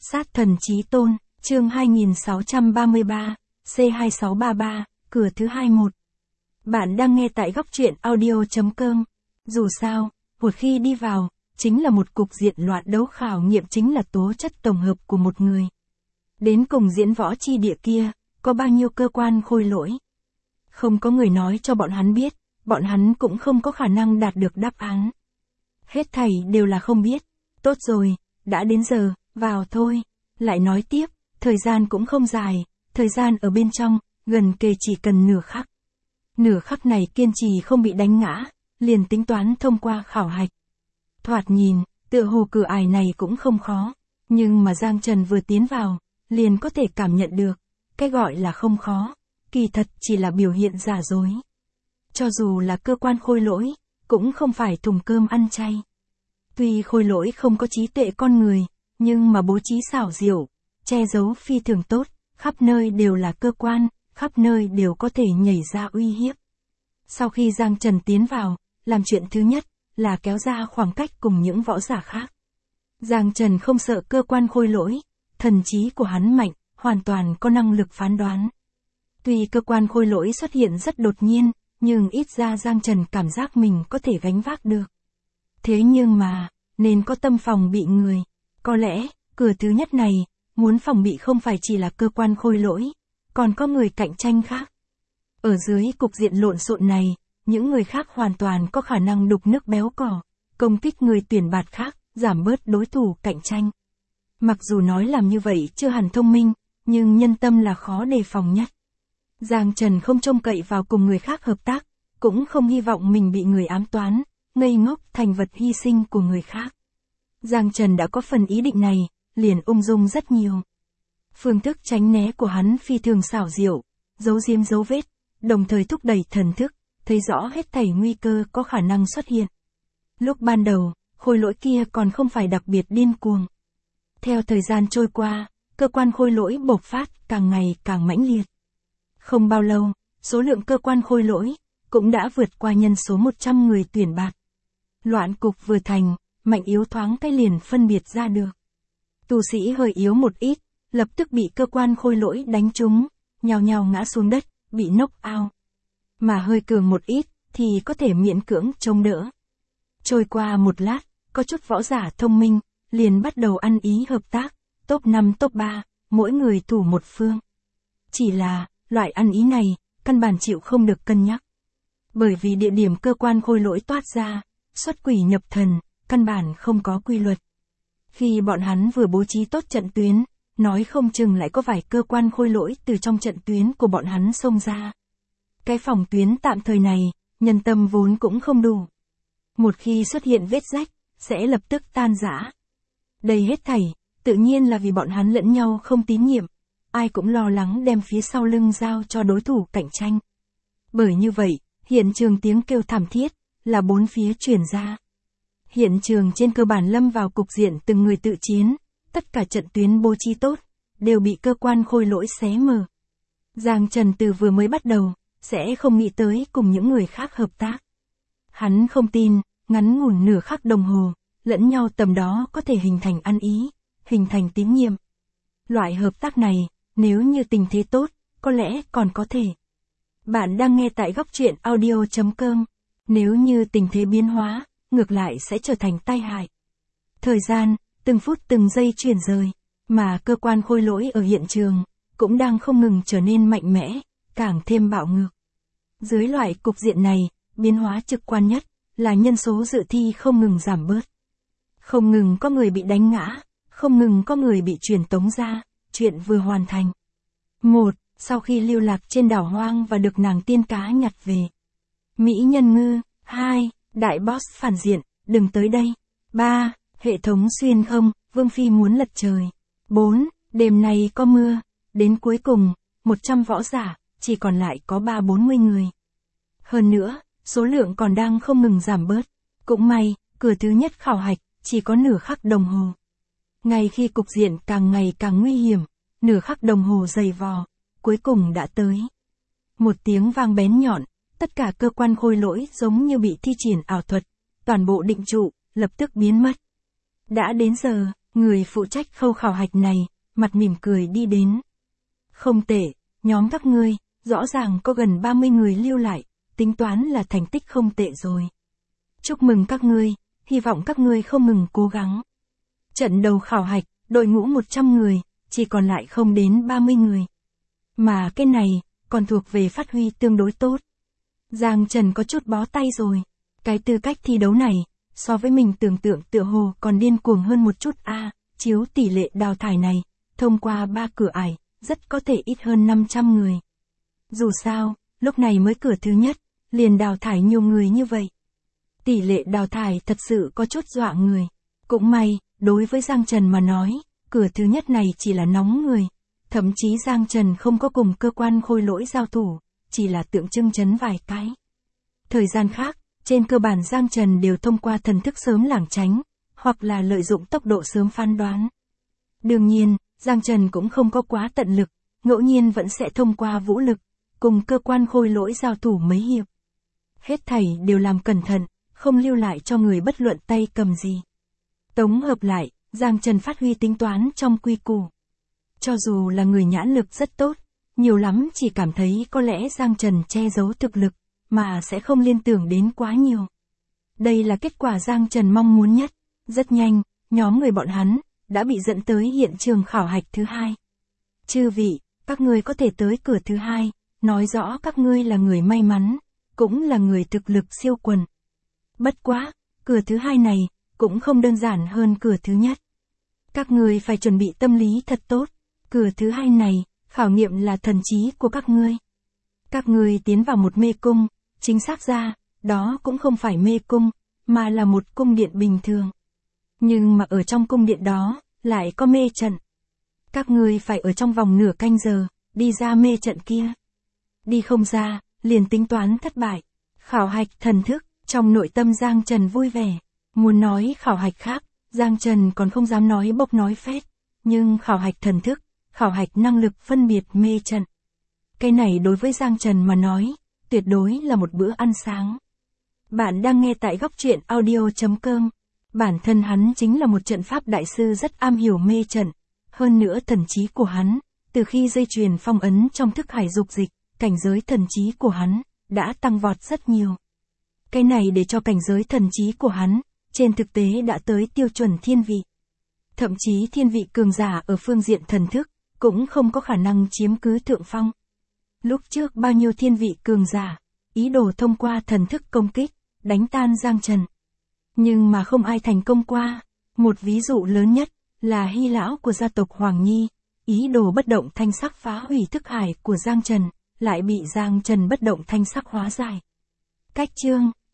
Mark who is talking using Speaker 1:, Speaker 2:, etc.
Speaker 1: Sát thần chí tôn, chương 2633, C2633, cửa thứ 21. Bạn đang nghe tại góc truyện audio.com. Dù sao, một khi đi vào, chính là một cục diện loạn đấu, khảo nghiệm chính là tố chất tổng hợp của một người. Đến cùng diễn võ chi địa kia, có bao nhiêu cơ quan khôi lỗi? Không có người nói cho bọn hắn biết, bọn hắn cũng không có khả năng đạt được đáp án. Hết thảy đều là không biết. Tốt rồi, đã đến giờ, vào thôi. Lại nói tiếp, thời gian cũng không dài, thời gian ở bên trong, gần kề chỉ cần nửa khắc. Nửa khắc này kiên trì không bị đánh ngã, liền tính toán thông qua khảo hạch. Thoạt nhìn, tựa hồ cửa ải này cũng không khó, nhưng mà Giang Trần vừa tiến vào, liền có thể cảm nhận được, cái gọi là không khó, kỳ thật chỉ là biểu hiện giả dối. Cho dù là cơ quan khôi lỗi, cũng không phải thùng cơm ăn chay. Tuy khôi lỗi không có trí tuệ con người, nhưng mà bố trí xảo diệu, che giấu phi thường tốt, khắp nơi đều là cơ quan, khắp nơi đều có thể nhảy ra uy hiếp. Sau khi Giang Trần tiến vào, làm chuyện thứ nhất là kéo ra khoảng cách cùng những võ giả khác. Giang Trần không sợ cơ quan khôi lỗi, thần trí của hắn mạnh, hoàn toàn có năng lực phán đoán. Tuy cơ quan khôi lỗi xuất hiện rất đột nhiên, nhưng ít ra Giang Trần cảm giác mình có thể gánh vác được. Thế nhưng mà, nên có tâm phòng bị người. Có lẽ, cửa thứ nhất này, muốn phòng bị không phải chỉ là cơ quan khôi lỗi, còn có người cạnh tranh khác. Ở dưới cục diện lộn xộn này, những người khác hoàn toàn có khả năng đục nước béo cỏ, công kích người tuyển bạt khác, giảm bớt đối thủ cạnh tranh. Mặc dù nói làm như vậy chưa hẳn thông minh, nhưng nhân tâm là khó đề phòng nhất. Giang Trần không trông cậy vào cùng người khác hợp tác, cũng không hy vọng mình bị người ám toán, ngây ngốc thành vật hy sinh của người khác. Giang Trần đã có phần ý định này, liền ung dung rất nhiều. Phương thức tránh né của hắn phi thường xảo diệu, giấu giếm dấu vết, đồng thời thúc đẩy thần thức, thấy rõ hết thảy nguy cơ có khả năng xuất hiện. Lúc ban đầu, khôi lỗi kia còn không phải đặc biệt điên cuồng. Theo thời gian trôi qua, cơ quan khôi lỗi bộc phát càng ngày càng mãnh liệt. Không bao lâu, số lượng cơ quan khôi lỗi cũng đã vượt qua nhân số 100 người tuyển bạt. Loạn cục vừa thành, mạnh yếu thoáng cái liền phân biệt ra được. Tu sĩ hơi yếu một ít, lập tức bị cơ quan khôi lỗi đánh trúng, nhào nhào ngã xuống đất, bị knock out. Mà hơi cường một ít, thì có thể miễn cưỡng chống đỡ. Trôi qua một lát, có chút võ giả thông minh, liền bắt đầu ăn ý hợp tác, top 5 top 3, mỗi người thủ một phương. Chỉ là, loại ăn ý này, căn bản chịu không được cân nhắc. Bởi vì địa điểm cơ quan khôi lỗi toát ra, xuất quỷ nhập thần, căn bản không có quy luật. Khi bọn hắn vừa bố trí tốt trận tuyến, nói không chừng lại có vài cơ quan khôi lỗi từ trong trận tuyến của bọn hắn xông ra. Cái phòng tuyến tạm thời này, nhân tâm vốn cũng không đủ. Một khi xuất hiện vết rách, sẽ lập tức tan rã. Đây hết thảy, tự nhiên là vì bọn hắn lẫn nhau không tín nhiệm, ai cũng lo lắng đem phía sau lưng giao cho đối thủ cạnh tranh. Bởi như vậy, hiện trường tiếng kêu thảm thiết, là bốn phía truyền ra. Hiện trường trên cơ bản lâm vào cục diện từng người tự chiến, tất cả trận tuyến bố trí tốt, đều bị cơ quan khôi lỗi xé mở. Giang Trần từ vừa mới bắt đầu, sẽ không nghĩ tới cùng những người khác hợp tác. Hắn không tin, ngắn ngủn nửa khắc đồng hồ, lẫn nhau tầm đó có thể hình thành ăn ý, hình thành tín nhiệm. Loại hợp tác này, nếu như tình thế tốt, có lẽ còn có thể. Bạn đang nghe tại góc truyện audio.com. Nếu như tình thế biến hóa, ngược lại sẽ trở thành tai hại. Thời gian, từng phút từng giây chuyển rời, mà cơ quan khôi lỗi ở hiện trường, cũng đang không ngừng trở nên mạnh mẽ, càng thêm bạo ngược. Dưới loại cục diện này, biến hóa trực quan nhất, là nhân số dự thi không ngừng giảm bớt. Không ngừng có người bị đánh ngã, không ngừng có người bị truyền tống ra, chuyện vừa hoàn thành. 1. Sau khi lưu lạc trên đảo hoang và được nàng tiên cá nhặt về. Mỹ nhân ngư. 2. Đại boss phản diện, đừng tới đây. 3. Hệ thống xuyên không, Vương Phi muốn lật trời. 4. Đêm nay có mưa. Đến cuối cùng, 100 võ giả, chỉ còn lại có 30-40 người. Hơn nữa, số lượng còn đang không ngừng giảm bớt. Cũng may, cửa thứ nhất khảo hạch, chỉ có nửa khắc đồng hồ. Ngay khi cục diện càng ngày càng nguy hiểm, nửa khắc đồng hồ dày vò, cuối cùng đã tới. Một tiếng vang bén nhọn, tất cả cơ quan khôi lỗi giống như bị thi triển ảo thuật, toàn bộ định trụ, lập tức biến mất. Đã đến giờ, Người phụ trách khâu khảo hạch này, mặt mỉm cười đi đến. Không tệ, nhóm các ngươi, rõ ràng có gần 30 người lưu lại, tính toán là thành tích không tệ rồi. Chúc mừng các ngươi, hy vọng các ngươi không ngừng cố gắng. Trận đầu khảo hạch, đội ngũ 100 người, chỉ còn lại không đến 30 người. Mà cái này, còn thuộc về phát huy tương đối tốt. Giang Trần có chút bó tay rồi. Cái tư cách thi đấu này, so với mình tưởng tượng tựa hồ còn điên cuồng hơn một chút chiếu tỷ lệ đào thải này, thông qua 3 cửa ải, rất có thể ít hơn 500 người. Dù sao, lúc này mới cửa thứ nhất, liền đào thải nhiều người như vậy. Tỷ lệ đào thải thật sự có chút dọa người. Cũng may, đối với Giang Trần mà nói, cửa thứ nhất này chỉ là nóng người. Thậm chí Giang Trần không có cùng cơ quan khôi lỗi giao thủ, chỉ là tượng trưng chấn vài cái. Thời gian khác, trên cơ bản Giang Trần đều thông qua thần thức sớm lảng tránh, hoặc là lợi dụng tốc độ sớm phán đoán. Đương nhiên, Giang Trần cũng không có quá tận lực, ngẫu nhiên vẫn sẽ thông qua vũ lực, cùng cơ quan khôi lỗi giao thủ mấy hiệp. Hết thảy đều làm cẩn thận, không lưu lại cho người bất luận tay cầm gì. Tổng hợp lại, Giang Trần phát huy tính toán trong quy củ. Cho dù là người nhãn lực rất tốt, nhiều lắm chỉ cảm thấy có lẽ Giang Trần che giấu thực lực, mà sẽ không liên tưởng đến quá nhiều. Đây là kết quả Giang Trần mong muốn nhất. Rất nhanh, nhóm người bọn hắn đã bị dẫn tới hiện trường khảo hạch thứ hai. Chư vị, các ngươi có thể tới cửa thứ hai, nói rõ các ngươi là người may mắn, cũng là người thực lực siêu quần. Bất quá, cửa thứ hai này cũng không đơn giản hơn cửa thứ nhất. Các ngươi phải chuẩn bị tâm lý thật tốt. Cửa thứ hai này, khảo nghiệm là thần trí của các ngươi. Các ngươi tiến vào một mê cung, chính xác ra, đó cũng không phải mê cung, mà là một cung điện bình thường. Nhưng mà ở trong cung điện đó, lại có mê trận. Các ngươi phải ở trong vòng nửa canh giờ, đi ra mê trận kia. Đi không ra, liền tính toán thất bại. Khảo hạch thần thức, trong nội tâm Giang Trần vui vẻ. Muốn nói khảo hạch khác, Giang Trần còn không dám nói bốc nói phét. Nhưng khảo hạch thần thức, khảo hạch năng lực phân biệt mê trận. Cái này đối với Giang Trần mà nói, tuyệt đối là một bữa ăn sáng. Bạn đang nghe tại góc truyện audio.com. Bản thân hắn chính là một trận pháp đại sư rất am hiểu mê trận. Hơn nữa thần trí của hắn, từ khi dây chuyền phong ấn trong thức hải dục dịch, cảnh giới thần trí của hắn đã tăng vọt rất nhiều. Cái này để cho cảnh giới thần trí của hắn, trên thực tế đã tới tiêu chuẩn thiên vị. Thậm chí thiên vị cường giả ở phương diện thần thức, cũng không có khả năng chiếm cứ thượng phong. Lúc trước bao nhiêu thiên vị cường giả, ý đồ thông qua thần thức công kích, đánh tan Giang Trần. Nhưng mà không ai thành công qua. Một ví dụ lớn nhất, là Hy lão của gia tộc Hoàng Nhi, ý đồ bất động thanh sắc phá hủy thức hải của Giang Trần, lại bị Giang Trần bất động thanh sắc hóa giải. Cách chương